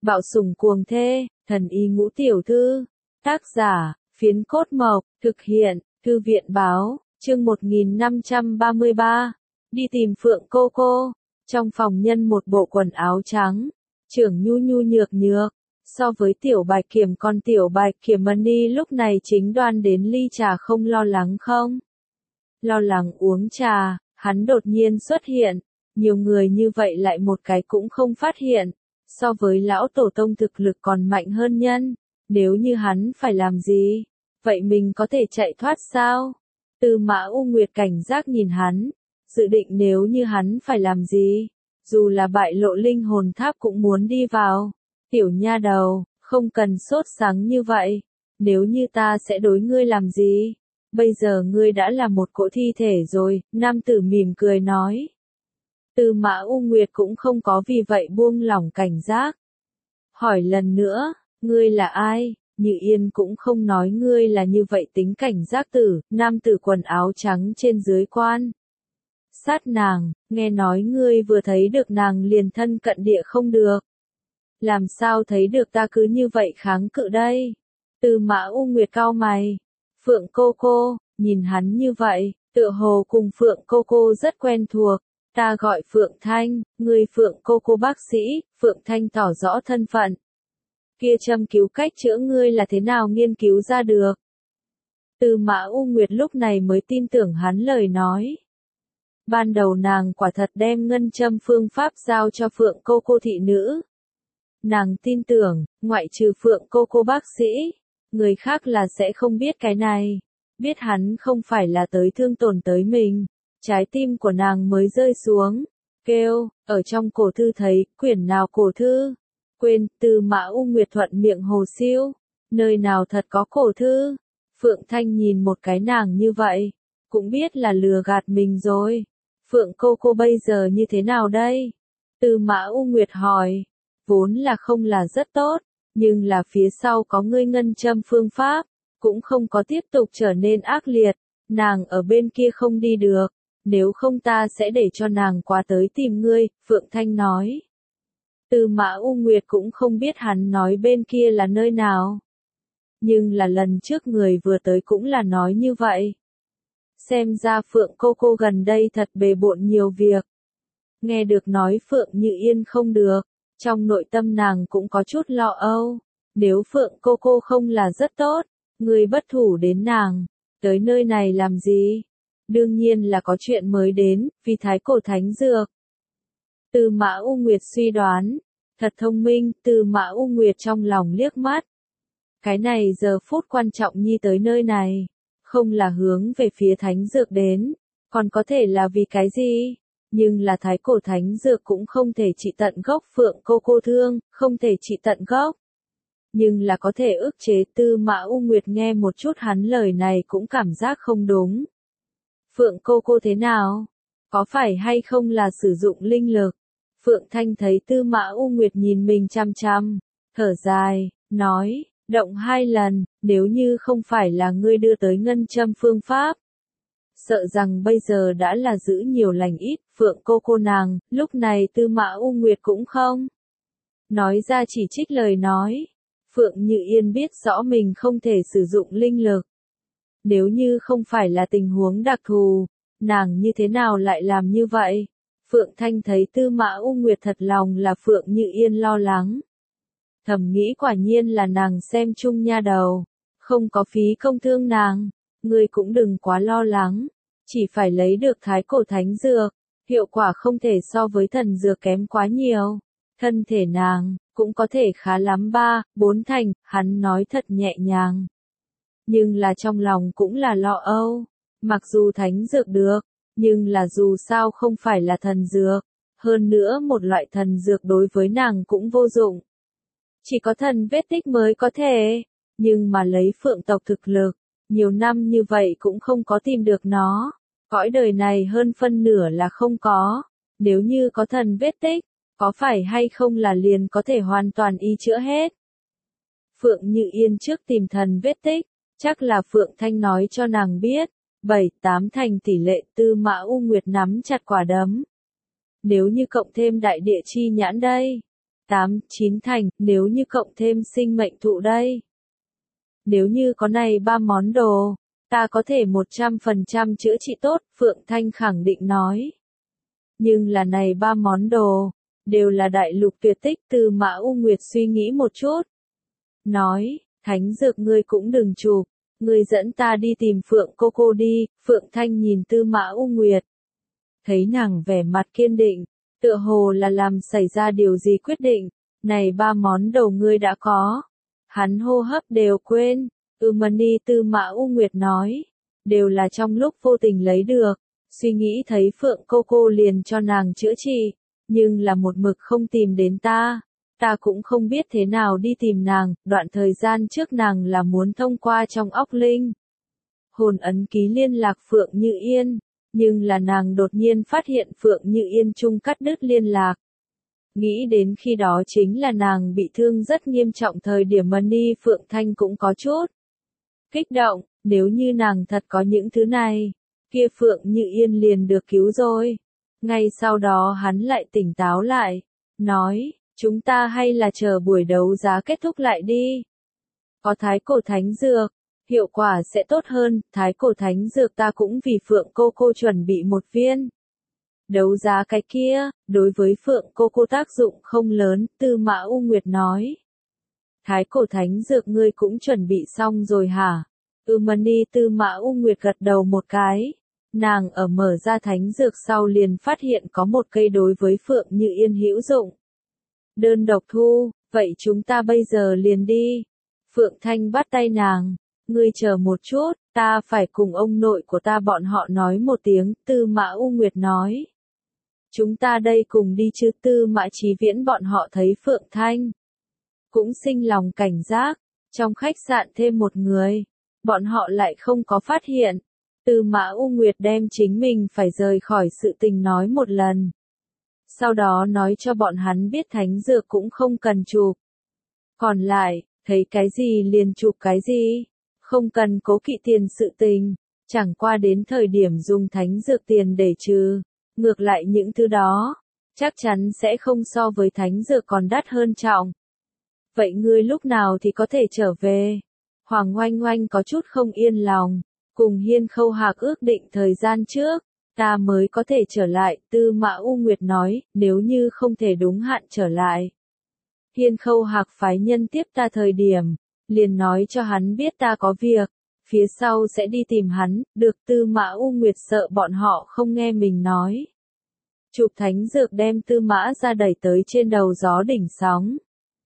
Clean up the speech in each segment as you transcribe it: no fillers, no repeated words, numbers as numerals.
Bạo sủng cuồng thê, thần y ngũ tiểu thư. Tác giả, Phiến Cốt Mộc, thực hiện, Thư viện báo, chương 1533. Đi tìm Phượng cô cô. Trong phòng nhân một bộ quần áo trắng, Trưởng nhu nhu nhược nhược. So với tiểu bạch kiểm con tiểu bạch kiểm Mani lúc này chính đoan đến ly trà không lo lắng không? Lo lắng uống trà, hắn đột nhiên xuất hiện. Nhiều người như vậy lại một cái cũng không phát hiện. So với lão tổ tông thực lực còn mạnh hơn nhân. Nếu như hắn phải làm gì? Vậy mình có thể chạy thoát sao? Tư Mã U Nguyệt cảnh giác nhìn hắn. Dự định nếu như hắn phải làm gì? Dù là bại lộ linh hồn tháp cũng muốn đi vào. Tiểu nha đầu, không cần sốt sắng như vậy. Nếu như ta sẽ đối ngươi làm gì? Bây giờ ngươi đã là một cỗ thi thể rồi, nam tử mỉm cười nói. Tư Mã U Nguyệt cũng không có vì vậy buông lỏng cảnh giác. Hỏi lần nữa, ngươi là ai? Như Yên cũng không nói ngươi là như vậy tính cảnh giác tử, nam tử quần áo trắng trên dưới quan. Sát nàng, nghe nói ngươi vừa thấy được nàng liền thân cận địa không được. Làm sao thấy được ta cứ như vậy kháng cự đây? Tư Mã U Nguyệt cau mày. Phượng cô cô, nhìn hắn như vậy, tựa hồ cùng Phượng cô cô rất quen thuộc. Ta gọi Phượng Thanh, người Phượng cô cô bác sĩ, Phượng Thanh tỏ rõ thân phận. Kia châm cứu cách chữa ngươi là thế nào nghiên cứu ra được? Tư Mã U Nguyệt lúc này mới tin tưởng hắn lời nói. Ban đầu nàng quả thật đem ngân châm phương pháp giao cho Phượng cô cô thị nữ. Nàng tin tưởng, ngoại trừ Phượng cô cô bác sĩ, người khác là sẽ không biết cái này. Biết hắn không phải là tới thương tổn tới mình. Trái tim của nàng mới rơi xuống. Kêu, ở trong cổ thư thấy, quyển nào cổ thư? Quên, Tư Mã U Nguyệt thuận miệng hồ siêu. Nơi nào thật có cổ thư? Phượng Thanh nhìn một cái nàng như vậy. Cũng biết là lừa gạt mình rồi. Phượng cô cô bây giờ như thế nào đây? Tư Mã U Nguyệt hỏi. Vốn là không là rất tốt. Nhưng là phía sau có ngươi ngân châm phương pháp. Cũng không có tiếp tục trở nên ác liệt. Nàng ở bên kia không đi được. Nếu không ta sẽ để cho nàng qua tới tìm ngươi, Phượng Thanh nói. Tư Mã U Nguyệt cũng không biết hắn nói bên kia là nơi nào. Nhưng là lần trước người vừa tới cũng là nói như vậy. Xem ra Phượng cô cô gần đây thật bề bộn nhiều việc. Nghe được nói Phượng Như Yên không được, trong nội tâm nàng cũng có chút lo âu. Nếu Phượng cô cô không là rất tốt, người bất thủ đến nàng, tới nơi này làm gì? Đương nhiên là có chuyện mới đến, vì thái cổ thánh dược. Tư Mã U Nguyệt suy đoán, thật thông minh, Tư Mã U Nguyệt trong lòng liếc mắt. Cái này giờ phút quan trọng nhi tới nơi này, không là hướng về phía thánh dược đến, còn có thể là vì cái gì? Nhưng là thái cổ thánh dược cũng không thể trị tận gốc Phượng cô cô thương, không thể trị tận gốc. Nhưng là có thể ức chế. Tư Mã U Nguyệt nghe một chút hắn lời này cũng cảm giác không đúng. Phượng cô cô thế nào? Có phải hay không là sử dụng linh lực? Phượng Thanh thấy Tư Mã U Nguyệt nhìn mình chăm chăm, thở dài, nói, động 2 lần, nếu như không phải là ngươi đưa tới ngân châm phương pháp. Sợ rằng bây giờ đã là giữ nhiều lành ít, Phượng cô cô nàng, lúc này Tư Mã U Nguyệt cũng không. Nói ra chỉ trích lời nói. Phượng Như Yên biết rõ mình không thể sử dụng linh lực. Nếu như không phải là tình huống đặc thù, nàng như thế nào lại làm như vậy? Phượng Thanh thấy Tư Mã U Nguyệt thật lòng là Phượng Như Yên lo lắng. Thầm nghĩ quả nhiên là nàng xem chung nha đầu, không có phí công thương nàng, ngươi cũng đừng quá lo lắng, chỉ phải lấy được thái cổ thánh dược, hiệu quả không thể so với thần dược kém quá nhiều. Thân thể nàng, cũng có thể khá lắm 3-4 thành, hắn nói thật nhẹ nhàng. Nhưng là trong lòng cũng là lo âu, mặc dù thánh dược được, nhưng là dù sao không phải là thần dược, hơn nữa một loại thần dược đối với nàng cũng vô dụng. Chỉ có thần vết tích mới có thể, nhưng mà lấy Phượng tộc thực lực, nhiều năm như vậy cũng không có tìm được nó, cõi đời này hơn phân nửa là không có, nếu như có thần vết tích, có phải hay không là liền có thể hoàn toàn y chữa hết. Phượng Như Yên trước tìm thần vết tích, chắc là Phượng Thanh nói cho nàng biết, 7-8 thành tỷ lệ. Tư Mã U Nguyệt nắm chặt quả đấm. Nếu như cộng thêm đại địa chi nhãn đây, 8, 9 thành, nếu như cộng thêm sinh mệnh thụ đây. Nếu như có này 3 món đồ, ta có thể 100% chữa trị tốt, Phượng Thanh khẳng định nói. Nhưng là này 3 món đồ, đều là đại lục tuyệt tích. Tư Mã U Nguyệt suy nghĩ một chút. Nói, thánh dược ngươi cũng đừng chụp, ngươi dẫn ta đi tìm Phượng cô đi. Phượng Thanh nhìn Tư Mã U Nguyệt. Thấy nàng vẻ mặt kiên định, tựa hồ là làm xảy ra điều gì quyết định, này 3 món đồ ngươi đã có. Hắn hô hấp đều quên, Mani. Tư Mã U Nguyệt nói, đều là trong lúc vô tình lấy được, suy nghĩ thấy Phượng cô liền cho nàng chữa trị, nhưng là một mực không tìm đến ta cũng không biết thế nào đi tìm nàng. Đoạn thời gian trước nàng là muốn thông qua trong óc linh hồn ấn ký liên lạc Phượng Như Yên, nhưng là nàng đột nhiên phát hiện Phượng Như Yên chung cắt đứt liên lạc. Nghĩ đến khi đó chính là nàng bị thương rất nghiêm trọng thời điểm Mani. Phượng Thanh cũng có chút kích động, nếu như nàng thật có những thứ này, kia Phượng Như Yên liền được cứu rồi. Ngay sau đó hắn lại tỉnh táo lại, nói, chúng ta hay là chờ buổi đấu giá kết thúc lại đi. Có thái cổ thánh dược, hiệu quả sẽ tốt hơn. Thái cổ thánh dược ta cũng vì Phượng cô chuẩn bị một viên. Đấu giá cái kia, đối với Phượng cô tác dụng không lớn. Tư Mã U Nguyệt nói. Thái cổ thánh dược ngươi cũng chuẩn bị xong rồi hả? Mani. Tư Mã U Nguyệt gật đầu một cái. Nàng ở mở ra thánh dược sau liền phát hiện có một cây đối với Phượng Như Yên hữu dụng. Đơn độc thu, vậy chúng ta bây giờ liền đi. Phượng Thanh bắt tay nàng. Ngươi chờ một chút, ta phải cùng ông nội của ta bọn họ nói một tiếng. Tư Mã U Nguyệt nói. Chúng ta đây cùng đi chứ. Tư Mã Chí Viễn bọn họ thấy Phượng Thanh cũng sinh lòng cảnh giác. Trong khách sạn thêm một người, bọn họ lại không có phát hiện. Tư Mã U Nguyệt đem chính mình phải rời khỏi sự tình nói một lần. Sau đó nói cho bọn hắn biết thánh dược cũng không cần chụp. Còn lại, thấy cái gì liền chụp cái gì. Không cần cố kỵ tiền sự tình. Chẳng qua đến thời điểm dùng thánh dược tiền để trừ. Ngược lại những thứ đó, chắc chắn sẽ không so với thánh dược còn đắt hơn trọng. Vậy ngươi lúc nào thì có thể trở về? Hoàng Oanh Oanh có chút không yên lòng. Cùng Hiên Khâu Hạc ước định thời gian trước, ta mới có thể trở lại. Tư Mã U Nguyệt nói, nếu như không thể đúng hạn trở lại. Hiên Khâu Hạc phái nhân tiếp ta thời điểm, liền nói cho hắn biết ta có việc, phía sau sẽ đi tìm hắn. Được. Tư Mã U Nguyệt sợ bọn họ không nghe mình nói. Chụp thánh dược đem Tư Mã ra đẩy tới trên đầu gió đỉnh sóng.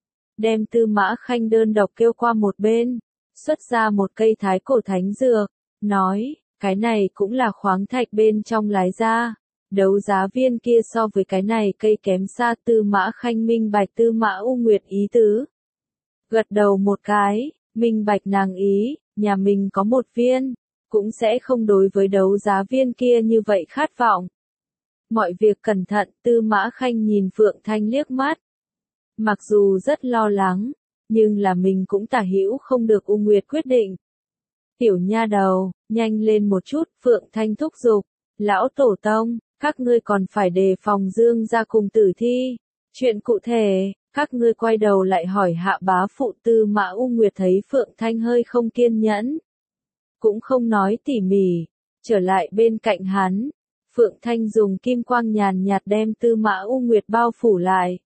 Đem Tư Mã Khanh đơn độc kêu qua một bên, xuất ra một cây thái cổ thánh dược, nói, cái này cũng là khoáng thạch bên trong lái ra. Đấu giá viên kia so với cái này cây kém xa. Tư Mã Khanh minh bạch Tư Mã U Nguyệt ý tứ. Gật đầu một cái, minh bạch nàng ý, nhà mình có một viên, cũng sẽ không đối với đấu giá viên kia như vậy khát vọng. Mọi việc cẩn thận. Tư Mã Khanh nhìn Phượng Thanh liếc mắt. Mặc dù rất lo lắng, nhưng là mình cũng tả hữu không được. U Nguyệt quyết định. Tiểu nha đầu, nhanh lên một chút. Phượng Thanh thúc giục. Lão tổ tông, các ngươi còn phải đề phòng Dương gia cùng Tử Thi. Chuyện cụ thể, các ngươi quay đầu lại hỏi Hạ bá phụ. Tư Mã U Nguyệt thấy Phượng Thanh hơi không kiên nhẫn, cũng không nói tỉ mỉ, trở lại bên cạnh hắn. Phượng Thanh dùng kim quang nhàn nhạt đem Tư Mã U Nguyệt bao phủ lại.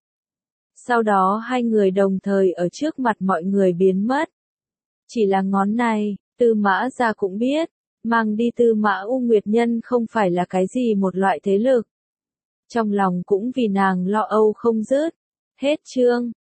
Sau đó hai người đồng thời ở trước mặt mọi người biến mất. Chỉ là ngón này, Tư Mã gia cũng biết, mang đi Tư Mã U Nguyệt nhân không phải là cái gì một loại thế lực. Trong lòng cũng vì nàng lo âu không dứt. Hết chương.